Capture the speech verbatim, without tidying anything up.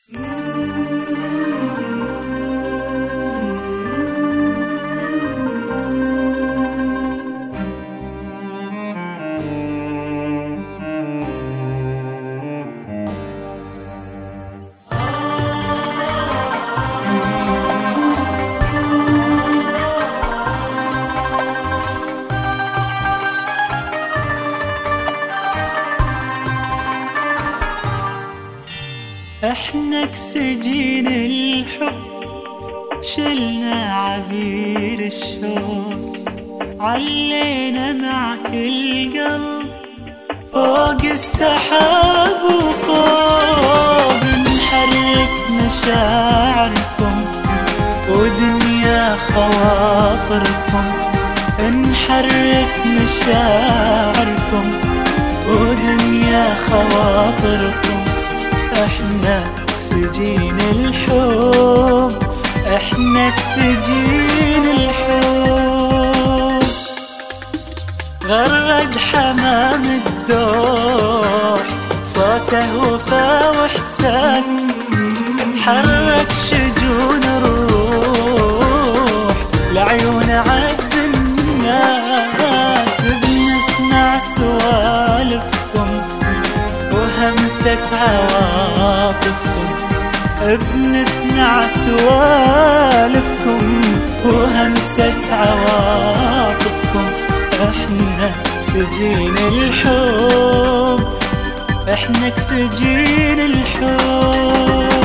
احنا اكسجين الحب، شلنا عبير الشوق، علينا مع كل قلب فوق السحاب وفوق. نحرك مشاعركم ودنيا خواطركم، نحرك مشاعركم ودنيا خواطركم. احنا اكسجين الحب، احنا اكسجين الحب. غرد حمام الدوح صوته وفا واحساس، حرك شجون الروح لعيون عز الناس. بنسمع سوالفكم وهمسة عواطفكم، بنسمع سوالفكم وهمسة عواطفكم. احنا اكسجين الحب، احنا اكسجين الحب.